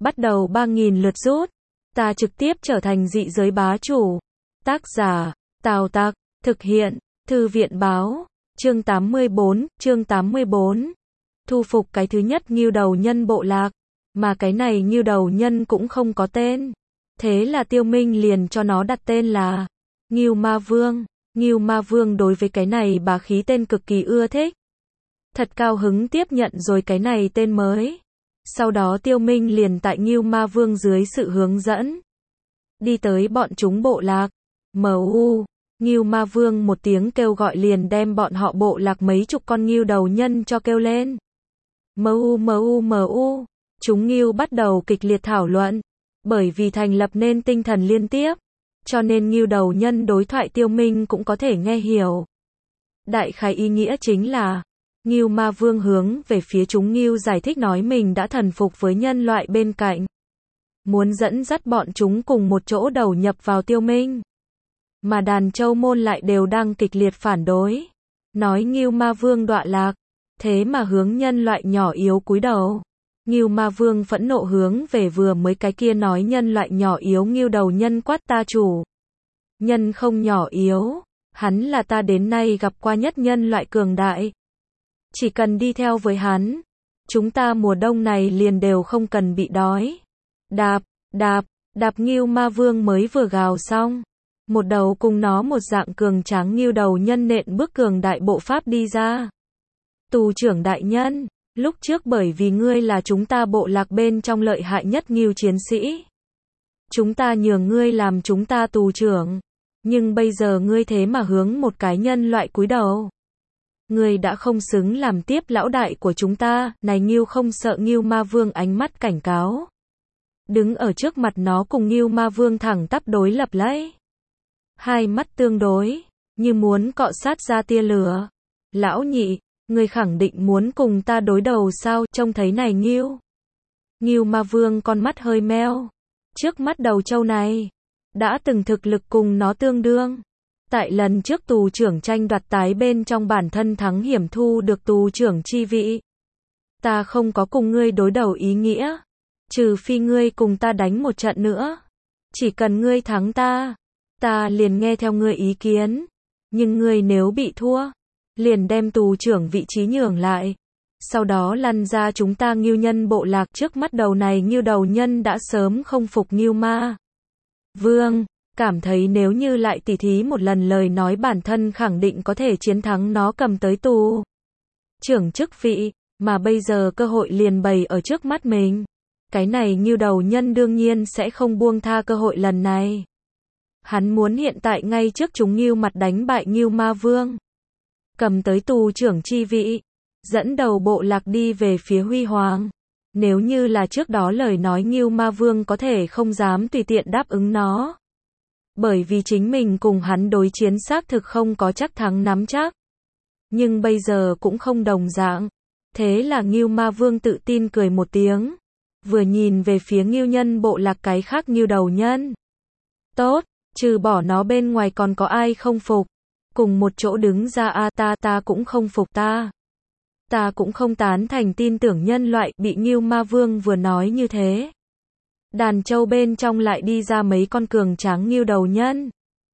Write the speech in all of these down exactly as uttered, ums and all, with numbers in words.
bắt đầu ba nghìn lượt rút. Ta trực tiếp trở thành dị giới bá chủ. Tác giả, Tào Tặc, thực hiện, Thư viện báo, chương tám mươi bốn, chương tám mươi bốn. Thu phục cái thứ nhất Ngưu Đầu Nhân bộ lạc, mà cái này Ngưu Đầu Nhân cũng không có tên. Thế là Tiêu Minh liền cho nó đặt tên là Ngưu Ma Vương. Ngưu Ma Vương đối với cái này bá khí tên cực kỳ ưa thích. Thật cao hứng tiếp nhận rồi cái này tên mới. Sau đó Tiêu Minh liền tại Ngưu Ma Vương dưới sự hướng dẫn đi tới bọn chúng bộ lạc. Mu, Ngưu Ma Vương một tiếng kêu gọi liền đem bọn họ bộ lạc mấy chục con Ngưu Đầu Nhân cho kêu lên. Mu mu mu, chúng Ngưu bắt đầu kịch liệt thảo luận, bởi vì thành lập nên tinh thần liên tiếp, cho nên Ngưu Đầu Nhân đối thoại Tiêu Minh cũng có thể nghe hiểu. Đại khái ý nghĩa chính là Ngưu Ma Vương hướng về phía chúng Ngưu giải thích nói mình đã thần phục với nhân loại bên cạnh, muốn dẫn dắt bọn chúng cùng một chỗ đầu nhập vào Tiêu Minh. Mà đàn Châu Môn lại đều đang kịch liệt phản đối, nói Ngưu Ma Vương đọa lạc, thế mà hướng nhân loại nhỏ yếu cúi đầu. Ngưu Ma Vương phẫn nộ hướng về vừa mới cái kia nói nhân loại nhỏ yếu Ngưu Đầu Nhân quát: ta chủ nhân không nhỏ yếu, hắn là ta đến nay gặp qua nhất nhân loại cường đại. Chỉ cần đi theo với hắn, chúng ta mùa đông này liền đều không cần bị đói. Đạp, đạp, đạp Ngưu Ma Vương mới vừa gào xong, một đầu cùng nó một dạng cường tráng Ngưu Đầu Nhân nện bước cường đại bộ pháp đi ra. Tù trưởng đại nhân, lúc trước bởi vì ngươi là chúng ta bộ lạc bên trong lợi hại nhất Ngưu chiến sĩ, chúng ta nhường ngươi làm chúng ta tù trưởng, nhưng bây giờ ngươi thế mà hướng một cái nhân loại cúi đầu. Ngươi đã không xứng làm tiếp lão đại của chúng ta. Này Ngưu không sợ Ngưu Ma Vương ánh mắt cảnh cáo, đứng ở trước mặt nó cùng Ngưu Ma Vương thẳng tắp đối lập lấy, hai mắt tương đối, như muốn cọ sát ra tia lửa. Lão nhị, ngươi khẳng định muốn cùng ta đối đầu sao? Trông thấy này Ngưu Ngưu Ma Vương con mắt hơi meo, trước mắt đầu trâu này đã từng thực lực cùng nó tương đương. Tại lần trước tù trưởng tranh đoạt tái bên trong bản thân thắng hiểm thu được tù trưởng chi vị. Ta không có cùng ngươi đối đầu ý nghĩa, trừ phi ngươi cùng ta đánh một trận nữa. Chỉ cần ngươi thắng ta, ta liền nghe theo ngươi ý kiến. Nhưng ngươi nếu bị thua, liền đem tù trưởng vị trí nhường lại, sau đó lăn ra chúng ta Ngưu Nhân bộ lạc. Trước mắt đầu này Ngưu Đầu Nhân đã sớm không phục Ngưu Ma Vương, cảm thấy nếu như lại tỉ thí một lần lời nói bản thân khẳng định có thể chiến thắng nó cầm tới tù trưởng chức vị, mà bây giờ cơ hội liền bày ở trước mắt mình. Cái này Ngưu Đầu Nhân đương nhiên sẽ không buông tha cơ hội lần này. Hắn muốn hiện tại ngay trước chúng Ngưu mặt đánh bại Ngưu Ma Vương, cầm tới tù trưởng chi vị, dẫn đầu bộ lạc đi về phía huy hoàng. Nếu như là trước đó lời nói Ngưu Ma Vương có thể không dám tùy tiện đáp ứng nó, bởi vì chính mình cùng hắn đối chiến xác thực không có chắc thắng nắm chắc. Nhưng bây giờ cũng không đồng dạng. Thế là Ngưu Ma Vương tự tin cười một tiếng, vừa nhìn về phía Ngưu Nhân bộ lạc cái khác Ngưu Đầu Nhân. Tốt, trừ bỏ nó bên ngoài còn có ai không phục? Cùng một chỗ đứng ra a. À, ta ta cũng không phục ta. Ta cũng không tán thành tin tưởng nhân loại. Bị Ngưu Ma Vương vừa nói như thế, đàn trâu bên trong lại đi ra mấy con cường tráng Ngưu Đầu Nhân.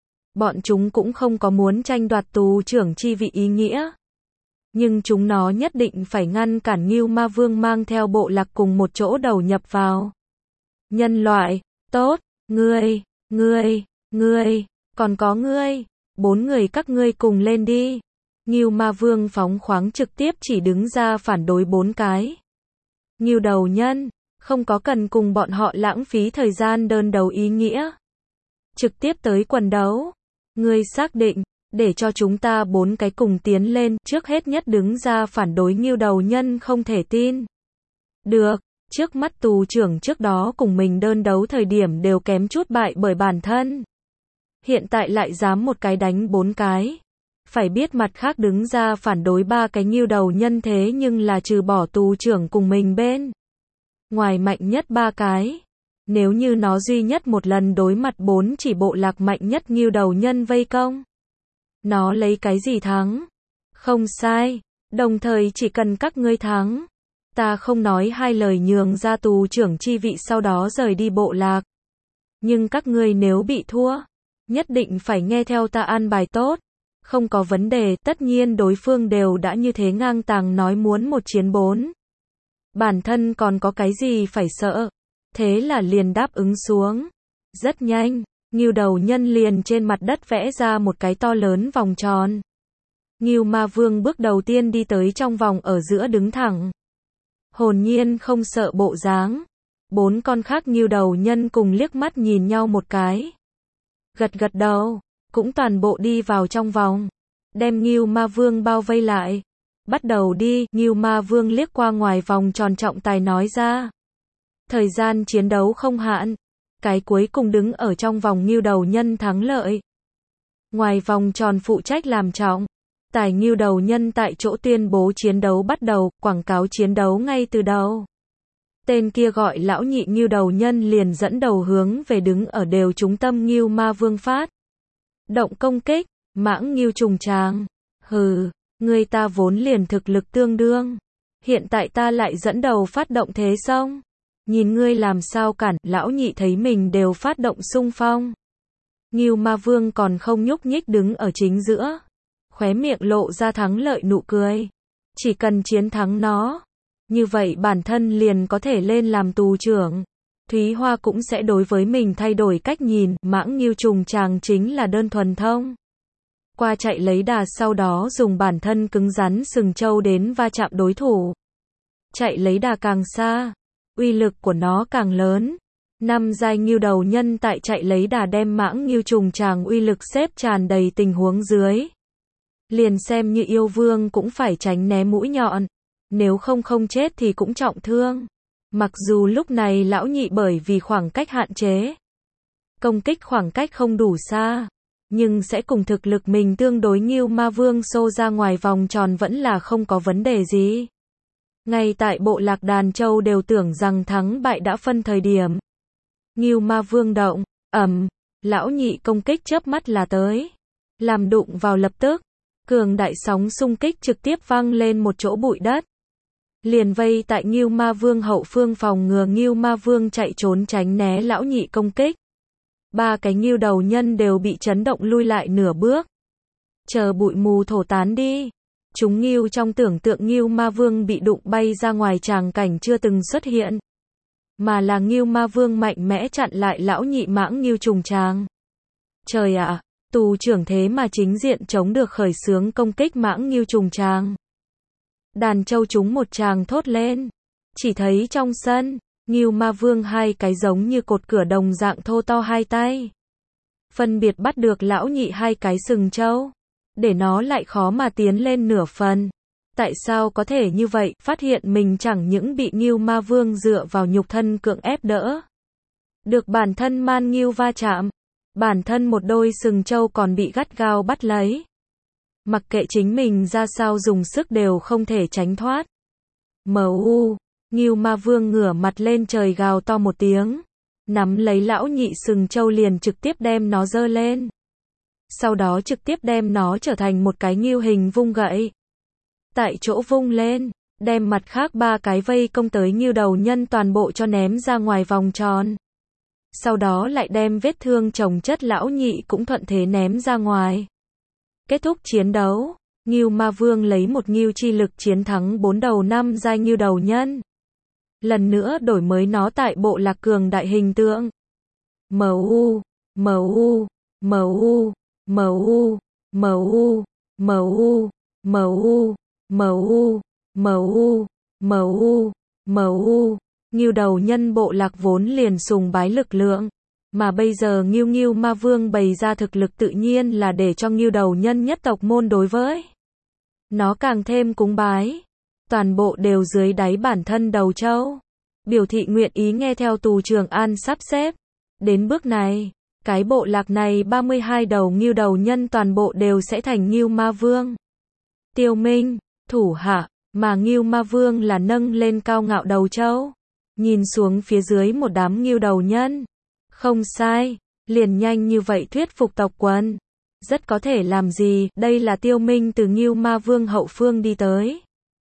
Bọn chúng cũng không có muốn tranh đoạt tù trưởng chi vị ý nghĩa, nhưng chúng nó nhất định phải ngăn cản Ngưu Ma Vương mang theo bộ lạc cùng một chỗ đầu nhập vào nhân loại. Tốt, ngươi, ngươi, ngươi, còn có ngươi, bốn người các ngươi cùng lên đi. Ngưu Ma Vương phóng khoáng trực tiếp chỉ đứng ra phản đối bốn cái Ngưu Đầu Nhân, không có cần cùng bọn họ lãng phí thời gian đơn đấu ý nghĩa, trực tiếp tới quần đấu. Ngươi xác định để cho chúng ta bốn cái cùng tiến lên? Trước hết nhất đứng ra phản đối Ngưu Đầu Nhân không thể tin được, trước mắt tù trưởng trước đó cùng mình đơn đấu thời điểm đều kém chút bại bởi bản thân, hiện tại lại dám một cái đánh bốn cái. Phải biết mặt khác đứng ra phản đối ba cái Ngưu Đầu Nhân thế nhưng là trừ bỏ tù trưởng cùng mình bên ngoài mạnh nhất ba cái. Nếu như nó duy nhất một lần đối mặt bốn chỉ bộ lạc mạnh nhất Ngưu Đầu Nhân vây công, nó lấy cái gì thắng? Không sai, đồng thời chỉ cần các ngươi thắng, Ta không nói hai lời nhường ra tù trưởng chi vị sau đó rời đi bộ lạc. Nhưng các ngươi nếu bị thua, nhất định phải nghe theo ta an bài tốt. Không có vấn đề, tất nhiên đối phương đều đã như thế ngang tàng nói muốn một chiến bốn. Bản thân còn có cái gì phải sợ. Thế là liền đáp ứng xuống. Rất nhanh, Ngưu Đầu Nhân liền trên mặt đất vẽ ra một cái to lớn vòng tròn. Ngưu Ma Vương bước đầu tiên đi tới trong vòng ở giữa đứng thẳng. Hồn nhiên không sợ bộ dáng. Bốn con khác Ngưu Đầu Nhân cùng liếc mắt nhìn nhau một cái. Gật gật đầu, cũng toàn bộ đi vào trong vòng. Đem Ngưu Ma Vương bao vây lại. Bắt đầu đi, Ngưu Ma Vương liếc qua ngoài vòng tròn trọng tài nói ra. Thời gian chiến đấu không hạn. Cái cuối cùng đứng ở trong vòng Ngưu Đầu Nhân thắng lợi. Ngoài vòng tròn phụ trách làm trọng tài Ngưu Đầu Nhân tại chỗ tuyên bố chiến đấu bắt đầu, quảng cáo chiến đấu ngay từ đầu. Tên kia gọi lão nhị Ngưu Đầu Nhân liền dẫn đầu hướng về đứng ở đều trung tâm Ngưu Ma Vương phát động công kích. Mãng Ngưu trùng tràng. Hừ, người ta vốn liền thực lực tương đương. Hiện tại ta lại dẫn đầu phát động thế xong. Nhìn ngươi làm sao cản, lão nhị thấy mình đều phát động xung phong. Ngưu Ma Vương còn không nhúc nhích đứng ở chính giữa. Khóe miệng lộ ra thắng lợi nụ cười. Chỉ cần chiến thắng nó. Như vậy bản thân liền có thể lên làm tù trưởng. Thúy Hoa cũng sẽ đối với mình thay đổi cách nhìn. Mãng Ngưu trùng tràng chính là đơn thuần thông qua chạy lấy đà sau đó dùng bản thân cứng rắn sừng trâu đến va chạm đối thủ. Chạy lấy đà càng xa, uy lực của nó càng lớn. Năm giai Ngưu Đầu Nhân tại chạy lấy đà đem Mãng Ngưu trùng tràng uy lực xếp tràn đầy tình huống dưới. Liền xem như yêu vương cũng phải tránh né mũi nhọn. Nếu không không chết thì cũng trọng thương. Mặc dù lúc này lão nhị bởi vì khoảng cách hạn chế. Công kích khoảng cách không đủ xa. Nhưng sẽ cùng thực lực mình tương đối Ngưu Ma Vương xô ra ngoài vòng tròn vẫn là không có vấn đề gì. Ngay tại bộ lạc Đàn Châu đều tưởng rằng thắng bại đã phân thời điểm. Ngưu Ma Vương động, ầm, lão nhị công kích chớp mắt là tới. Làm đụng vào lập tức. Cường đại sóng xung kích trực tiếp văng lên một chỗ bụi đất. Liền vây tại Ngưu Ma Vương hậu phương phòng ngừa Ngưu Ma Vương chạy trốn tránh né lão nhị công kích. Ba cái Ngưu Đầu Nhân đều bị chấn động lui lại nửa bước. Chờ bụi mù thổi tán đi. Chúng Ngưu trong tưởng tượng Ngưu Ma Vương bị đụng bay ra ngoài tràng cảnh chưa từng xuất hiện. Mà là Ngưu Ma Vương mạnh mẽ chặn lại lão nhị Mãng Ngưu trùng tràng. Trời ạ, à, tù trưởng thế mà chính diện chống được khởi xướng công kích Mãng Ngưu trùng tràng. Đàn Châu chúng một tràng thốt lên. Chỉ thấy trong sân, Ngưu Ma Vương hai cái giống như cột cửa đồng dạng thô to hai tay. Phân biệt bắt được lão nhị hai cái sừng trâu. Để nó lại khó mà tiến lên nửa phần. Tại sao có thể như vậy? Phát hiện mình chẳng những bị Ngưu Ma Vương dựa vào nhục thân cưỡng ép đỡ. Được bản thân man Ngưu va chạm. Bản thân một đôi sừng trâu còn bị gắt gao bắt lấy. Mặc kệ chính mình ra sao dùng sức đều không thể tránh thoát. Mu, Ngưu Ma Vương ngửa mặt lên trời gào to một tiếng. Nắm lấy lão nhị sừng trâu liền trực tiếp đem nó giơ lên. Sau đó trực tiếp đem nó trở thành một cái ngưu hình vung gậy. Tại chỗ vung lên, đem mặt khác ba cái vây công tới Ngưu Đầu Nhân toàn bộ cho ném ra ngoài vòng tròn. Sau đó lại đem vết thương chồng chất lão nhị cũng thuận thế ném ra ngoài. Kết thúc chiến đấu, Ngưu Ma Vương lấy một ngưu chi lực chiến thắng bốn đầu năm giai Ngưu Đầu Nhân. Lần nữa đổi mới nó tại bộ lạc cường đại hình tượng. Mu, mu, mu, mu, mu, mu, mu, mu, mu, mu, mu. Ngưu Đầu Nhân bộ lạc vốn liền sùng bái lực lượng. Mà bây giờ Ngưu Ngưu Ma Vương bày ra thực lực tự nhiên là để cho Ngưu Đầu Nhân nhất tộc môn đối với nó càng thêm cúng bái. Toàn bộ đều dưới đáy bản thân Đầu Châu. Biểu thị nguyện ý nghe theo tù trưởng An sắp xếp. Đến bước này, cái bộ lạc này ba mươi hai đầu Ngưu Đầu Nhân toàn bộ đều sẽ thành Ngưu Ma Vương. Tiêu Minh, thủ hạ, mà Ngưu Ma Vương là nâng lên cao ngạo Đầu Châu. Nhìn xuống phía dưới một đám Ngưu Đầu Nhân. Không sai, liền nhanh như vậy thuyết phục tộc quần. Rất có thể làm gì, đây là Tiêu Minh từ Ngưu Ma Vương hậu phương đi tới.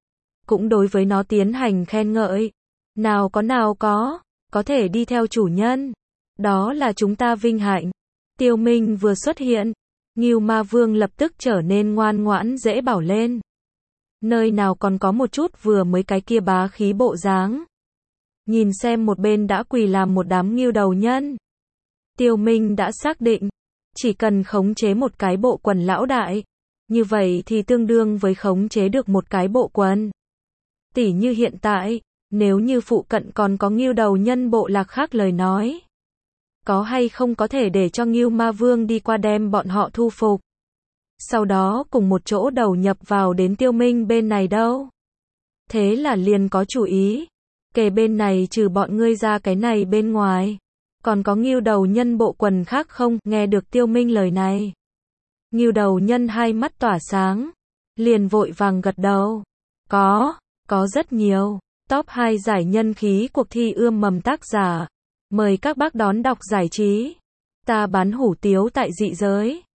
cũng đối với nó tiến hành khen ngợi. Nào có nào có, có thể đi theo chủ nhân. Đó là chúng ta vinh hạnh. Tiêu Minh vừa xuất hiện, Ngưu Ma Vương lập tức trở nên ngoan ngoãn dễ bảo lên. Nơi nào còn có một chút vừa mới cái kia bá khí bộ dáng. Nhìn xem một bên đã quỳ làm một đám ngưu đầu nhân. Tiêu Minh đã xác định, chỉ cần khống chế một cái bộ quần lão đại, như vậy thì tương đương với khống chế được một cái bộ quần. Tỉ như hiện tại, nếu như phụ cận còn có ngưu đầu nhân bộ lạc khác lời nói, có hay không có thể để cho Ngưu Ma Vương đi qua đem bọn họ thu phục. Sau đó cùng một chỗ đầu nhập vào đến Tiêu Minh bên này đâu. Thế là liền có chủ ý. Kể bên này trừ bọn ngươi ra cái này bên ngoài. Còn có ngưu đầu nhân bộ quần khác không? Nghe được Tiêu Minh lời này. Ngưu đầu nhân hai mắt tỏa sáng. Liền vội vàng gật đầu. Có, có rất nhiều. Top hai giải nhân khí cuộc thi ươm mầm tác giả. Mời các bác đón đọc giải trí. Ta bán hủ tiếu tại dị giới.